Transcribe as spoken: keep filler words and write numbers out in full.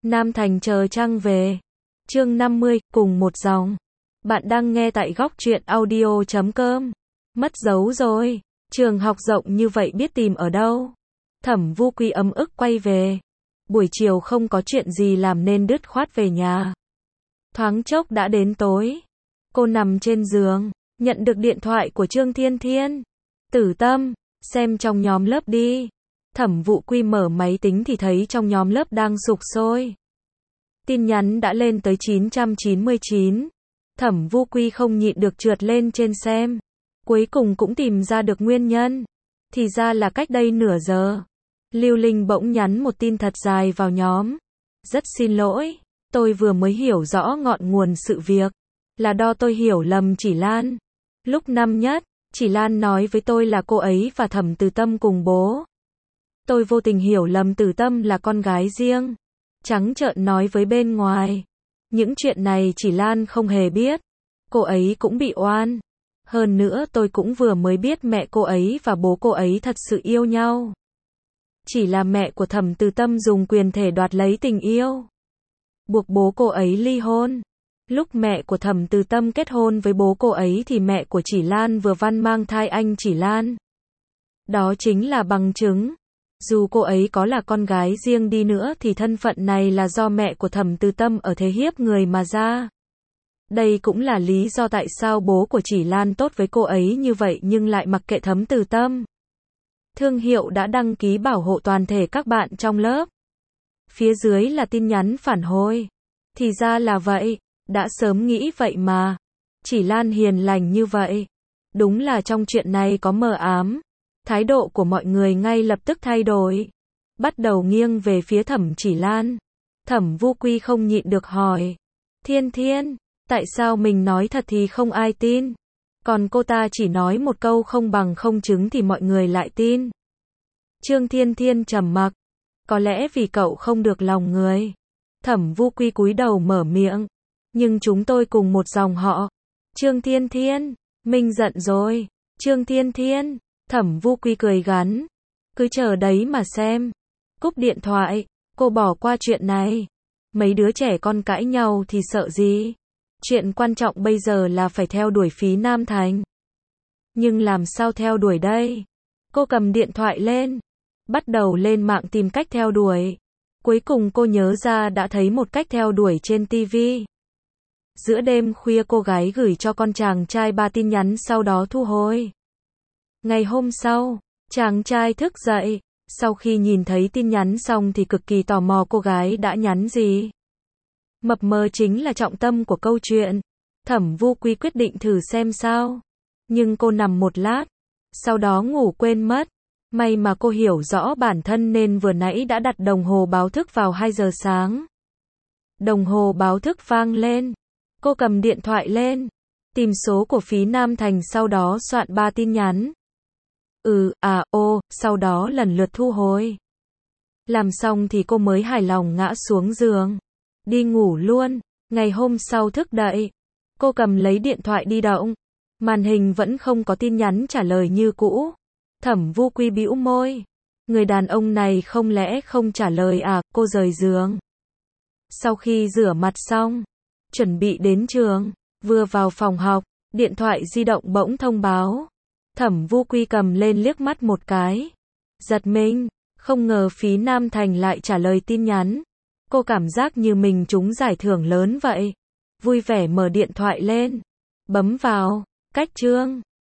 Nam Thành chờ trăng về. Chương năm mươi, cùng một dòng. Bạn đang nghe tại góc truyện audio chấm com. Mất dấu rồi. Trường học rộng như vậy biết tìm ở đâu. Thẩm Vu Quy ấm ức quay về. Buổi chiều không có chuyện gì làm nên đứt khoát về nhà. Thoáng chốc đã đến tối. Cô nằm trên giường, nhận được điện thoại của Trương Thiên Thiên. Tử Tâm, xem trong nhóm lớp đi. Thẩm Vu Quy mở máy tính thì thấy trong nhóm lớp đang sục sôi. Tin nhắn đã lên tới chín trăm chín mươi chín. Thẩm Vu Quy không nhịn được trượt lên trên xem. Cuối cùng cũng tìm ra được nguyên nhân. Thì ra là cách đây nửa giờ. Lưu Linh bỗng nhắn một tin thật dài vào nhóm. Rất xin lỗi, tôi vừa mới hiểu rõ ngọn nguồn sự việc. Là do tôi hiểu lầm Chỉ Lan. Lúc năm nhất, Chỉ Lan nói với tôi là cô ấy và Thẩm Từ Tâm cùng bố. Tôi vô tình hiểu lầm Từ Tâm là con gái riêng. Trắng trợn nói với bên ngoài. Những chuyện này Chỉ Lan không hề biết. Cô ấy cũng bị oan. Hơn nữa tôi cũng vừa mới biết mẹ cô ấy và bố cô ấy thật sự yêu nhau. Chỉ là mẹ của Thẩm Từ Tâm dùng quyền thể đoạt lấy tình yêu. Buộc bố cô ấy ly hôn. Lúc mẹ của Thẩm Từ Tâm kết hôn với bố cô ấy thì mẹ của Chỉ Lan vừa văn mang thai anh Chỉ Lan. Đó chính là bằng chứng. Dù cô ấy có là con gái riêng đi nữa thì thân phận này là do mẹ của Thẩm Từ Tâm ở thế hiếp người mà ra. Đây cũng là lý do tại sao bố của Chỉ Lan tốt với cô ấy như vậy nhưng lại mặc kệ Thẩm Từ Tâm. Thương hiệu đã đăng ký bảo hộ toàn thể các bạn trong lớp. Phía dưới là tin nhắn phản hồi. Thì ra là vậy, đã sớm nghĩ vậy mà. Chỉ Lan hiền lành như vậy. Đúng là trong chuyện này có mờ ám. Thái độ của mọi người ngay lập tức thay đổi. Bắt đầu nghiêng về phía Thẩm Chỉ Lan. Thẩm Vu Quy không nhịn được hỏi. Thiên Thiên, tại sao mình nói thật thì không ai tin? Còn cô ta chỉ nói một câu không bằng không chứng thì mọi người lại tin. Trương Thiên Thiên trầm mặc. Có lẽ vì cậu không được lòng người. Thẩm Vu Quy cúi đầu mở miệng. Nhưng chúng tôi cùng một dòng họ. Trương Thiên Thiên, mình giận rồi. Trương Thiên Thiên. Thẩm Vu Quy cười gắn. Cứ chờ đấy mà xem. Cúp điện thoại. Cô bỏ qua chuyện này. Mấy đứa trẻ con cãi nhau thì sợ gì? Chuyện quan trọng bây giờ là phải theo đuổi Phí Nam Thành. Nhưng làm sao theo đuổi đây? Cô cầm điện thoại lên. Bắt đầu lên mạng tìm cách theo đuổi. Cuối cùng cô nhớ ra đã thấy một cách theo đuổi trên ti vi. Giữa đêm khuya cô gái gửi cho con chàng trai ba tin nhắn sau đó thu hồi. Ngày hôm sau, chàng trai thức dậy. Sau khi nhìn thấy tin nhắn xong thì cực kỳ tò mò cô gái đã nhắn gì. Mập mờ chính là trọng tâm của câu chuyện. Thẩm Vu Quy quyết định thử xem sao. Nhưng cô nằm một lát. Sau đó ngủ quên mất. May mà cô hiểu rõ bản thân nên vừa nãy đã đặt đồng hồ báo thức vào hai giờ sáng. Đồng hồ báo thức vang lên. Cô cầm điện thoại lên. Tìm số của Phí Nam Thành sau đó soạn ba tin nhắn. Ừ, à, ô, sau đó lần lượt thu hồi. Làm xong thì cô mới hài lòng ngã xuống giường. Đi ngủ luôn. Ngày hôm sau thức dậy. Cô cầm lấy điện thoại di động. Màn hình vẫn không có tin nhắn trả lời như cũ. Thẩm Vu Quy bĩu môi. Người đàn ông này không lẽ không trả lời à? Cô rời giường. Sau khi rửa mặt xong, chuẩn bị đến trường, vừa vào phòng học, điện thoại di động bỗng thông báo. Thẩm Vu Quy cầm lên liếc mắt một cái. Giật mình, không ngờ Phí Nam Thành lại trả lời tin nhắn. Cô cảm giác như mình trúng giải thưởng lớn vậy. Vui vẻ mở điện thoại lên. Bấm vào, cách chương.